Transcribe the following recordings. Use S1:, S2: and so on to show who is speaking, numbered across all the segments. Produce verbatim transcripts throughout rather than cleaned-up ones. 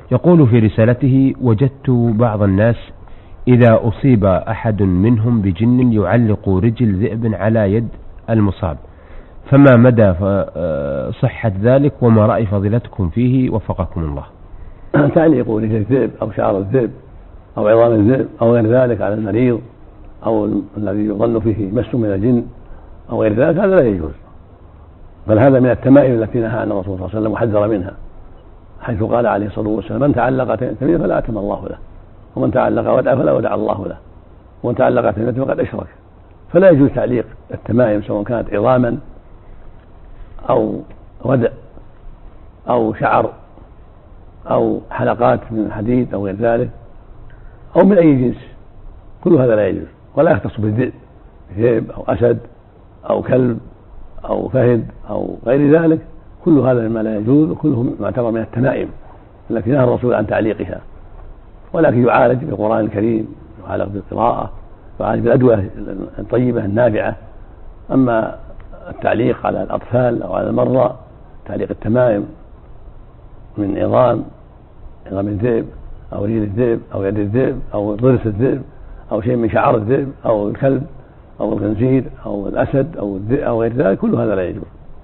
S1: يقول في رسالته: وجدت بعض الناس إذا أصيب أحد منهم بجن يعلق رجل ذئب على يد المصاب، فما مدى صحة ذلك وما رأي فضيلتكم فيه وفقكم الله؟
S2: تعليق رجل الذئب أو شعر الذئب أو عظام الذئب أو غير ذلك على المريض أو الذي يظن فيه مس من الجن أو غير ذلك هذا لا يجوز، بل هذا من التمائم التي نهى عنها الرسول صلى الله عليه وسلم وحذر منها، حيث قال عليه الصلاة والسلام: من تعلق تميمة فلا أتم الله له، ومن تعلق ودعا فلا ودع الله له، ومن تعلق تميمة فقد أشرك. فلا يجوز تعليق التمائم سواء كانت عظاما أو ودع أو شعر أو حلقات من حديد أو غير ذلك أو من أي جنس، كل هذا لا يجوز، ولا يختص بالذئب، ذئب أو أسد أو كلب أو فهد أو غير ذلك، كل هذا مما لا يجوز، وكله معتبر من التمائم التي نهى الرسول عن تعليقها، ولكن يعالج بالقرآن الكريم، يعالج بالقراءة، يعالج بالأدوية الطيبة النافعة. أما التعليق على الأطفال أو على المرضى، تعليق التمائم من عظام عظام الذئب أو رجل الذئب أو يد الذئب أو ضرس الذئب أو شيء من شعر الذئب أو الكلب أو الخنزير أو الأسد أو الذئب أو غير ذلك، كل هذا لا يجوز.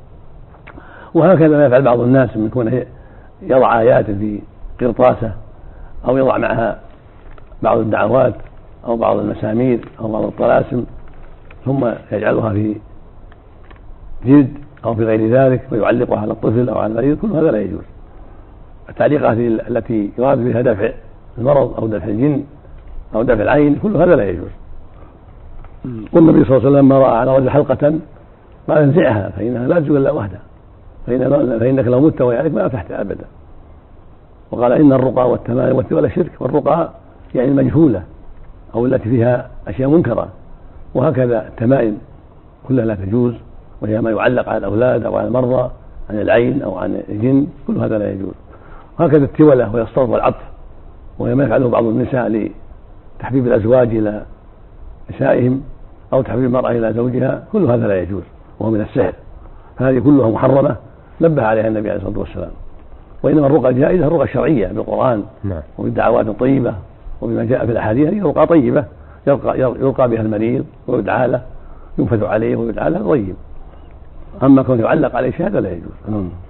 S2: وهكذا ما يفعل بعض الناس من يكون يضع آيات في قرطاسة أو يضع معها بعض الدعوات أو بعض المسامير أو بعض الطلاسم ثم يجعلها في جلد أو في غير ذلك ويعلقها على الطفل أو على المريض، كل هذا لا يجوز. التعليقات التي يراد بها دفع المرض أو دفع الجن أو دفع العين، كل هذا لا يجوز. والنبي صلى الله عليه وسلم ما رأى على رجل حلقة قال: انزعها فإنها لا تزول إلا وحدها، فإنك لو مت وهي عليك ما أفتحت أبدا. وقال: إن الرقى والتمائم والتولى شرك، والرقى يعني المجهولة أو التي فيها أشياء منكرة، وهكذا التمائم كلها لا تجوز، وهي ما يعلق على الأولاد أو على المرضى عن العين أو عن الجن، كل هذا لا يجوز. وهكذا التولة وهي الصرف والعطف، وهي ما يفعله بعض النساء لتحبيب الأزواج إلى نسائهم أو تحبيب المرأة إلى زوجها، كل هذا لا يجوز وهو من السحر، فهذه كلها محرمة نبه عليها النبي عليه الصلاة والسلام. وإنما الرقى الجائزة الرقى الشرعية بالقرآن وبالدعوات الطيبة وبما جاء في الأحاديث، هي رقى طيبة يرقى, يرقى بها المريض ويدعى له، ينفذ عليه ويدعى له طيب. أما كون يعلق عليه شيء هذا لا يجوز.